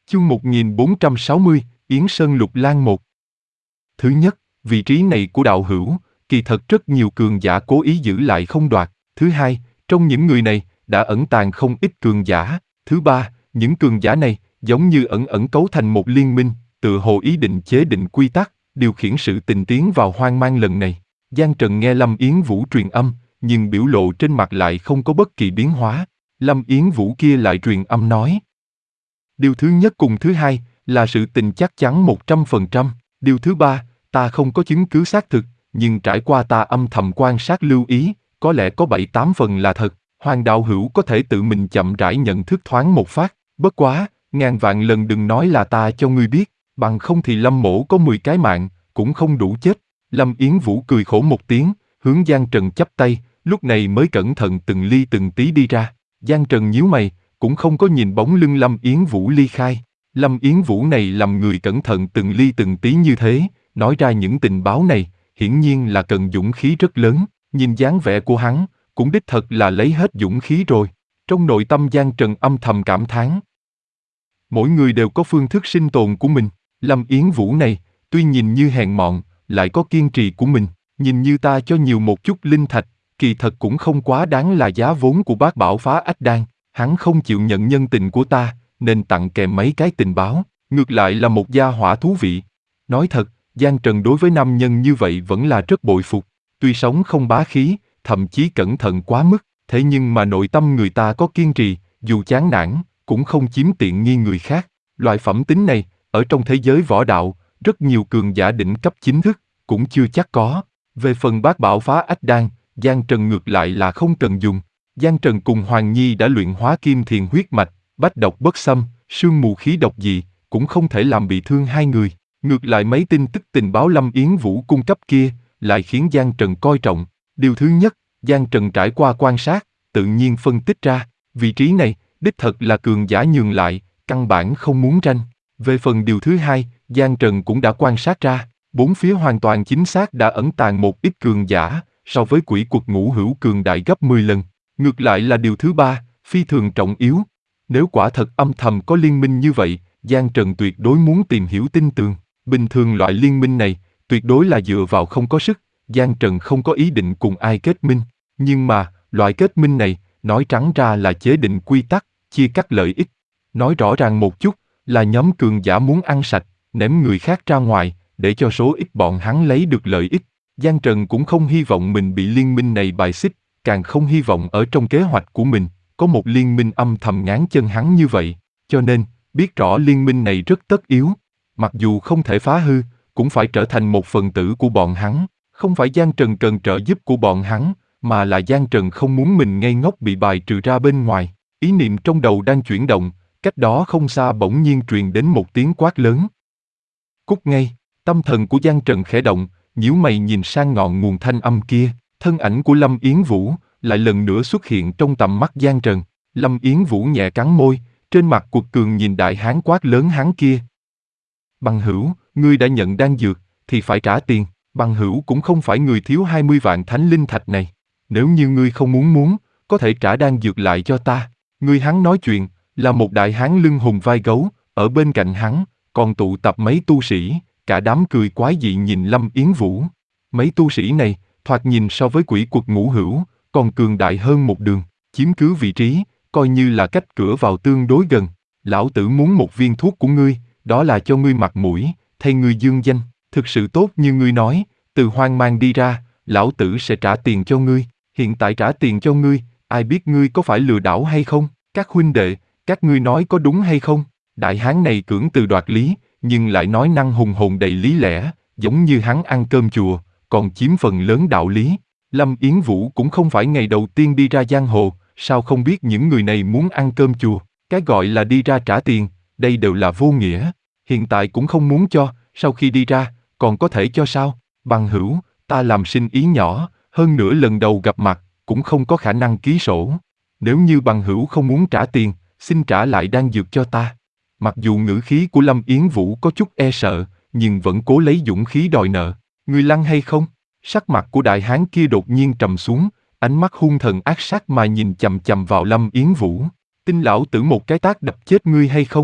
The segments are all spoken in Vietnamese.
Chương 1460, Yến Sơn Lục Lan 1. Thứ nhất, vị trí này của đạo hữu, kỳ thật rất nhiều cường giả cố ý giữ lại không đoạt. Thứ hai, trong những người này, đã ẩn tàng không ít cường giả. Thứ ba, những cường giả này, giống như ẩn ẩn cấu thành một liên minh, tựa hồ ý định chế định quy tắc, điều khiển sự tình tiến vào hoang mang lần này. Giang Trần nghe Lâm Yến Vũ truyền âm, nhưng biểu lộ trên mặt lại không có bất kỳ biến hóa. Lâm Yến Vũ kia lại truyền âm nói. Điều thứ nhất cùng thứ hai, là sự tình chắc chắn 100%. Điều thứ ba, ta không có chứng cứ xác thực, nhưng trải qua ta âm thầm quan sát lưu ý, có lẽ có 7-8 phần là thật. Hoàng đạo hữu có thể tự mình chậm rãi nhận thức thoáng một phát, bất quá, ngàn vạn lần đừng nói là ta cho ngươi biết, bằng không thì Lâm mỗ có 10 cái mạng, cũng không đủ chết. Lâm Yến Vũ cười khổ một tiếng, hướng Giang Trần chắp tay, lúc này mới cẩn thận từng ly từng tí đi ra. Giang Trần nhíu mày, cũng không có nhìn bóng lưng Lâm Yến Vũ ly khai. Lâm Yến Vũ này làm người cẩn thận từng ly từng tí như thế, nói ra những tình báo này, hiển nhiên là cần dũng khí rất lớn, nhìn dáng vẻ của hắn, cũng đích thật là lấy hết dũng khí rồi. Trong nội tâm Giang Trần âm thầm cảm thán. Mỗi người đều có phương thức sinh tồn của mình, Lâm Yến Vũ này, tuy nhìn như hèn mọn, lại có kiên trì của mình, nhìn như ta cho nhiều một chút linh thạch, kỳ thật cũng không quá đáng là giá vốn của bác bảo phá ách đan, hắn không chịu nhận nhân tình của ta, nên tặng kèm mấy cái tình báo, ngược lại là một gia hỏa thú vị. Nói thật, Giang Trần đối với nam nhân như vậy vẫn là rất bội phục, tuy sống không bá khí, thậm chí cẩn thận quá mức, thế nhưng mà nội tâm người ta có kiên trì, dù chán nản, cũng không chiếm tiện nghi người khác. Loại phẩm tính này, ở trong thế giới võ đạo, rất nhiều cường giả đỉnh cấp chính thức, cũng chưa chắc có. Về phần bác bảo phá ách đan, Giang Trần ngược lại là không cần dùng. Giang Trần cùng Hoàng Nhi đã luyện hóa kim thiền huyết mạch, bách độc bất xâm, sương mù khí độc gì, cũng không thể làm bị thương hai người. Ngược lại mấy tin tức tình báo Lâm Yến Vũ cung cấp kia, lại khiến Giang Trần coi trọng. Điều thứ nhất, Giang Trần trải qua quan sát, tự nhiên phân tích ra, vị trí này, đích thật là cường giả nhường lại, căn bản không muốn tranh. Về phần điều thứ hai, Giang Trần cũng đã quan sát ra, bốn phía hoàn toàn chính xác đã ẩn tàng một ít cường giả, so với quỷ quật Ngũ Hữu cường đại gấp 10 lần. Ngược lại là điều thứ ba, phi thường trọng yếu. Nếu quả thật âm thầm có liên minh như vậy, Giang Trần tuyệt đối muốn tìm hiểu tin tường. Bình thường loại liên minh này, tuyệt đối là dựa vào không có sức, Giang Trần không có ý định cùng ai kết minh. Nhưng mà, loại kết minh này, nói trắng ra là chế định quy tắc, chia cắt lợi ích. Nói rõ ràng một chút, là nhóm cường giả muốn ăn sạch, ném người khác ra ngoài, để cho số ít bọn hắn lấy được lợi ích. Giang Trần cũng không hy vọng mình bị liên minh này bài xích, càng không hy vọng ở trong kế hoạch của mình, có một liên minh âm thầm ngáng chân hắn như vậy. Cho nên, biết rõ liên minh này rất tất yếu. Mặc dù không thể phá hư, cũng phải trở thành một phần tử của bọn hắn. Không phải Giang Trần cần trợ giúp của bọn hắn, mà là Giang Trần không muốn mình ngây ngốc bị bài trừ ra bên ngoài. Ý niệm trong đầu đang chuyển động, cách đó không xa bỗng nhiên truyền đến một tiếng quát lớn. Cút ngay, tâm thần của Giang Trần khẽ động, nhíu mày nhìn sang ngọn nguồn thanh âm kia, thân ảnh của Lâm Yến Vũ lại lần nữa xuất hiện trong tầm mắt Giang Trần. Lâm Yến Vũ nhẹ cắn môi, trên mặt cuột cường nhìn đại hán quát lớn hắn kia. Bằng hữu, ngươi đã nhận đan dược, thì phải trả tiền. Bằng hữu cũng không phải người thiếu 20 vạn thánh linh thạch này. Nếu như ngươi không muốn, có thể trả đan dược lại cho ta. Ngươi hắn nói chuyện, là một đại hán lưng hùm vai gấu, ở bên cạnh hắn, còn tụ tập mấy tu sĩ, cả đám cười quái dị nhìn Lâm Yến Vũ. Mấy tu sĩ này, thoạt nhìn so với quỷ quật Ngũ Hữu, còn cường đại hơn một đường, chiếm cứ vị trí, coi như là cách cửa vào tương đối gần. Lão tử muốn một viên thuốc của ngươi, đó là cho ngươi mặt mũi, thay ngươi dương danh, thực sự tốt như ngươi nói, từ hoang mang đi ra, lão tử sẽ trả tiền cho ngươi, hiện tại trả tiền cho ngươi, ai biết ngươi có phải lừa đảo hay không, các huynh đệ, các ngươi nói có đúng hay không? Đại hán này cưỡng từ đoạt lý, nhưng lại nói năng hùng hồn đầy lý lẽ, giống như hắn ăn cơm chùa, còn chiếm phần lớn đạo lý. Lâm Yến Vũ cũng không phải ngày đầu tiên đi ra giang hồ, sao không biết những người này muốn ăn cơm chùa, cái gọi là đi ra trả tiền, đây đều là vô nghĩa. Hiện tại cũng không muốn cho, sau khi đi ra, còn có thể cho sao? Bằng hữu, ta làm sinh ý nhỏ, hơn nữa lần đầu gặp mặt, cũng không có khả năng ký sổ. Nếu như bằng hữu không muốn trả tiền, xin trả lại đan dược cho ta. Mặc dù ngữ khí của Lâm Yến Vũ có chút e sợ, nhưng vẫn cố lấy dũng khí đòi nợ. Ngươi lăng hay không? Sắc mặt của đại hán kia đột nhiên trầm xuống, ánh mắt hung thần ác sát mà nhìn chằm chằm vào Lâm Yến Vũ. Tin lão tử một cái tát đập chết ngươi hay không?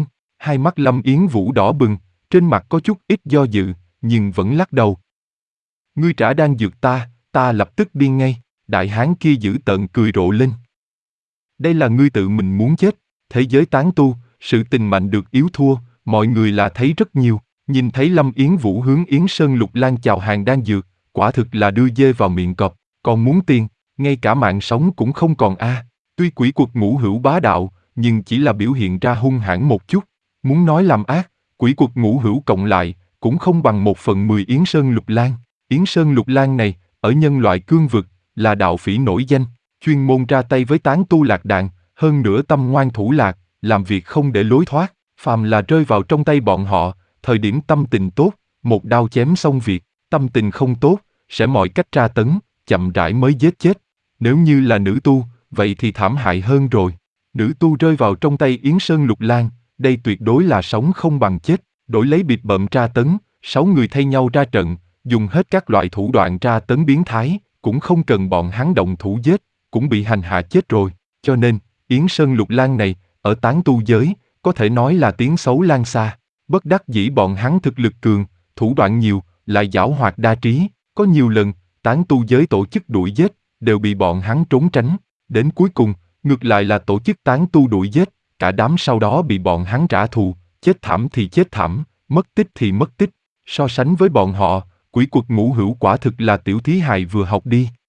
Hai mắt Lâm Yến Vũ đỏ bừng, trên mặt có chút ít do dự, nhưng vẫn lắc đầu. Ngươi trả đan dược ta lập tức điên ngay, đại hán kia dữ tợn cười rộ lên. Đây là ngươi tự mình muốn chết, thế giới tán tu, sự tình mạnh được yếu thua, mọi người là thấy rất nhiều, nhìn thấy Lâm Yến Vũ hướng Yến Sơn Lục Lan chào hàng đan dược, quả thực là đưa dê vào miệng cọp, còn muốn tiền, ngay cả mạng sống cũng không còn a. Tuy quỷ quật Ngũ Hữu bá đạo, nhưng chỉ là biểu hiện ra hung hãn một chút, muốn nói làm ác, quỷ quật Ngũ Hữu cộng lại, cũng không bằng 1/10 Yến Sơn Lục Lan. Yến Sơn Lục Lan này, ở nhân loại cương vực, là đạo phỉ nổi danh, chuyên môn ra tay với tán tu lạc đàn, hơn nữa tâm ngoan thủ lạc, làm việc không để lối thoát, phàm là rơi vào trong tay bọn họ, thời điểm tâm tình tốt, một đao chém xong việc, tâm tình không tốt, sẽ mọi cách tra tấn, chậm rãi mới giết chết. Nếu như là nữ tu, vậy thì thảm hại hơn rồi. Nữ tu rơi vào trong tay Yến Sơn Lục Lan, đây tuyệt đối là sống không bằng chết, đổi lấy bịp bợm tra tấn, 6 người thay nhau ra trận, dùng hết các loại thủ đoạn tra tấn biến thái, cũng không cần bọn hắn động thủ giết, cũng bị hành hạ chết rồi. Cho nên, Yến Sơn Lục Lan này, ở tán tu giới, có thể nói là tiếng xấu lan xa. Bất đắc dĩ bọn hắn thực lực cường, thủ đoạn nhiều, lại giảo hoạt đa trí, có nhiều lần, tán tu giới tổ chức đuổi giết, đều bị bọn hắn trốn tránh. Đến cuối cùng, ngược lại là tổ chức tán tu đuổi giết, cả đám sau đó bị bọn hắn trả thù, chết thảm thì chết thảm, mất tích thì mất tích. So sánh với bọn họ, quỷ quật Ngũ Hữu quả thực là tiểu thí hài vừa học đi.